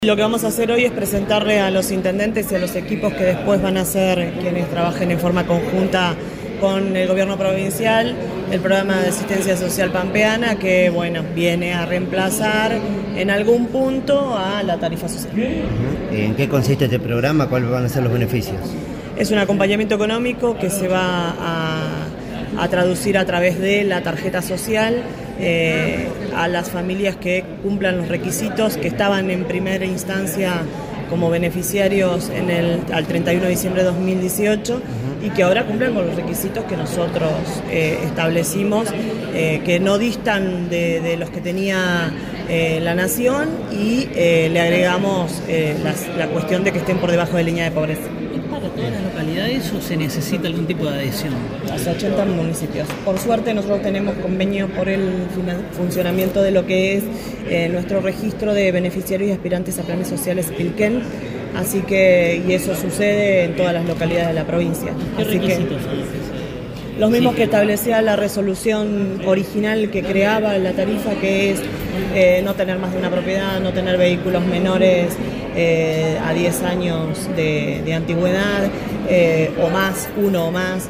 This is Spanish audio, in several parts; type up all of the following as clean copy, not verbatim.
Lo que vamos a hacer hoy es presentarle a los intendentes y a los equipos que después van a ser quienes trabajen en forma conjunta con el gobierno provincial el programa de asistencia social pampeana que, bueno, viene a reemplazar en algún punto a la tarifa social. ¿En qué consiste este programa? ¿Cuáles van a ser los beneficios? Es un acompañamiento económico que se va a traducir a través de la tarjeta social a las familias que cumplan los requisitos que estaban en primera instancia como beneficiarios al 31 de diciembre de 2018 y que ahora cumplen con los requisitos que nosotros establecimos, que no distan de los que tenía la Nación y le agregamos la cuestión de que estén por debajo de la línea de pobreza. ¿Para todas las localidades o se necesita algún tipo de adhesión? Hasta 80 municipios. Por suerte nosotros tenemos convenio por el funcionamiento de lo que es nuestro registro de beneficiarios y aspirantes a planes sociales Pilquén, así que y eso sucede en todas las localidades de la provincia. ¿Qué así requisitos que los mismos que establecía la resolución original que creaba la tarifa, que es no tener más de una propiedad, no tener vehículos menores a 10 años de antigüedad o más, uno o más.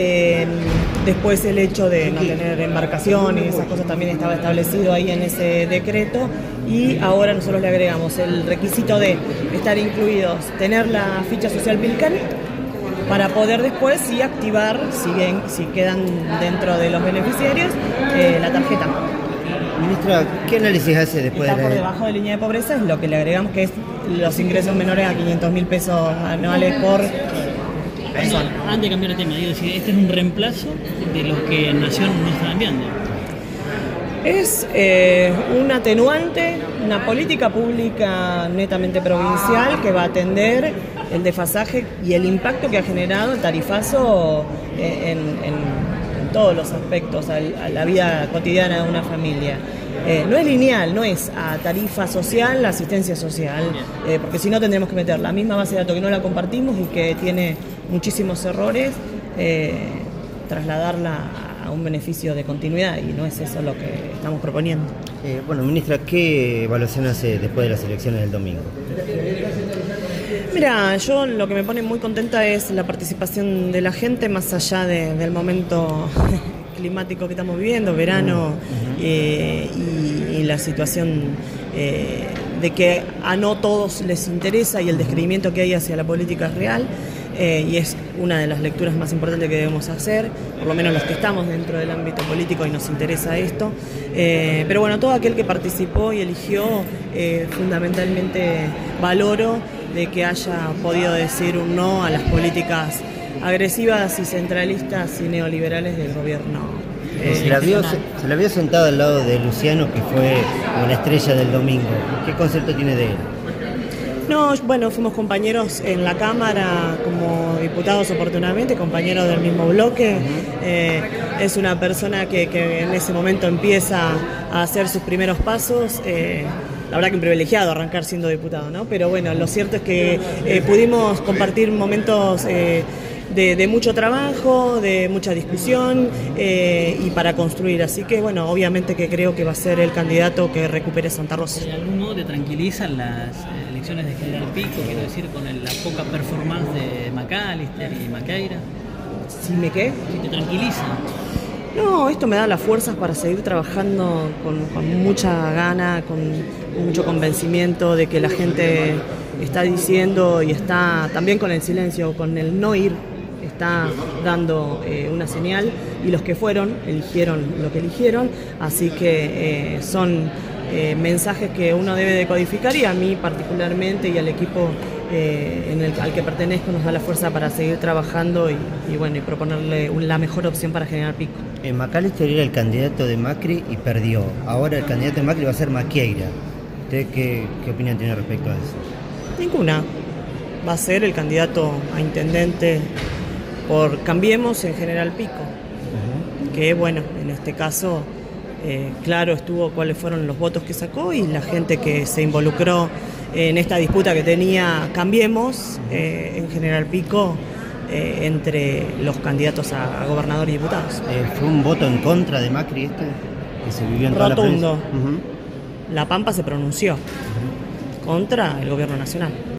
Después el hecho de no tener embarcaciones, esas cosas también estaba establecido ahí en ese decreto y ahora nosotros le agregamos el requisito de estar incluidos, tener la ficha social Pilquén para poder después sí activar, si quedan dentro de los beneficiarios, la tarjeta. Ministra, ¿qué análisis hace después Está de por debajo de línea de pobreza, es lo que le agregamos, que es los ingresos menores a 500.000 pesos anuales por persona. Antes de cambiar de tema, digo, este es un reemplazo de lo que en Nación no está enviando. Es un atenuante, una política pública netamente provincial que va a atender el desfasaje y el impacto que ha generado el tarifazo en todos los aspectos, a la vida cotidiana de una familia. No es lineal, no es a tarifa social, la asistencia social, porque si no tendremos que meter la misma base de datos que no la compartimos y que tiene muchísimos errores, trasladarla a un beneficio de continuidad, y no es eso lo que estamos proponiendo. Bueno, ministra, ¿qué evaluación hace después de las elecciones del domingo? Mira, yo lo que me pone muy contenta es la participación de la gente, más allá del momento climático que estamos viviendo, verano, y la situación de que a no todos les interesa y el descreimiento que hay hacia la política es real. Y es una de las lecturas más importantes que debemos hacer, por lo menos los que estamos dentro del ámbito político y nos interesa esto. Pero bueno, todo aquel que participó y eligió, fundamentalmente valoro de que haya podido decir un no a las políticas agresivas y centralistas y neoliberales del gobierno. Se la vio sentada al lado de Luciano, que fue una estrella del domingo. ¿Qué concepto tiene de él? No, bueno, fuimos compañeros en la Cámara como diputados oportunamente, compañeros del mismo bloque. Es una persona que en ese momento empieza a hacer sus primeros pasos. La verdad que un privilegiado arrancar siendo diputado, ¿no? Pero bueno, lo cierto es que pudimos compartir momentos de mucho trabajo, de mucha discusión y para construir. Así que bueno, obviamente que creo que va a ser el candidato que recupere Santa Rosa. ¿De algún modo te tranquilizan las elecciones de General Pico, quiero decir, con la poca performance de Macalister y Maqueira? ¿Sí me qué? ¿Sí te tranquiliza? No, esto me da las fuerzas para seguir trabajando con mucha gana, con mucho convencimiento de que la gente está diciendo y está también con el silencio, con el no ir, está dando una señal, y los que fueron eligieron lo que eligieron, así que son mensajes que uno debe decodificar, y a mí particularmente y al equipo al que pertenezco nos da la fuerza para seguir trabajando y bueno, y proponerle la mejor opción para General Pico. Macalister era el candidato de Macri y perdió. Ahora el candidato de Macri va a ser Maqueira. ¿Usted qué opinión tiene respecto a eso? Ninguna. Va a ser el candidato a intendente por Cambiemos en General Pico. Que bueno, en este caso, claro estuvo cuáles fueron los votos que sacó y la gente que se involucró en esta disputa que tenía Cambiemos en General Pico entre los candidatos a gobernador y diputados. ¿Fue un voto en contra de Macri que se vivió en toda la prensa? Rotundo. La Pampa se pronunció. contra el gobierno nacional.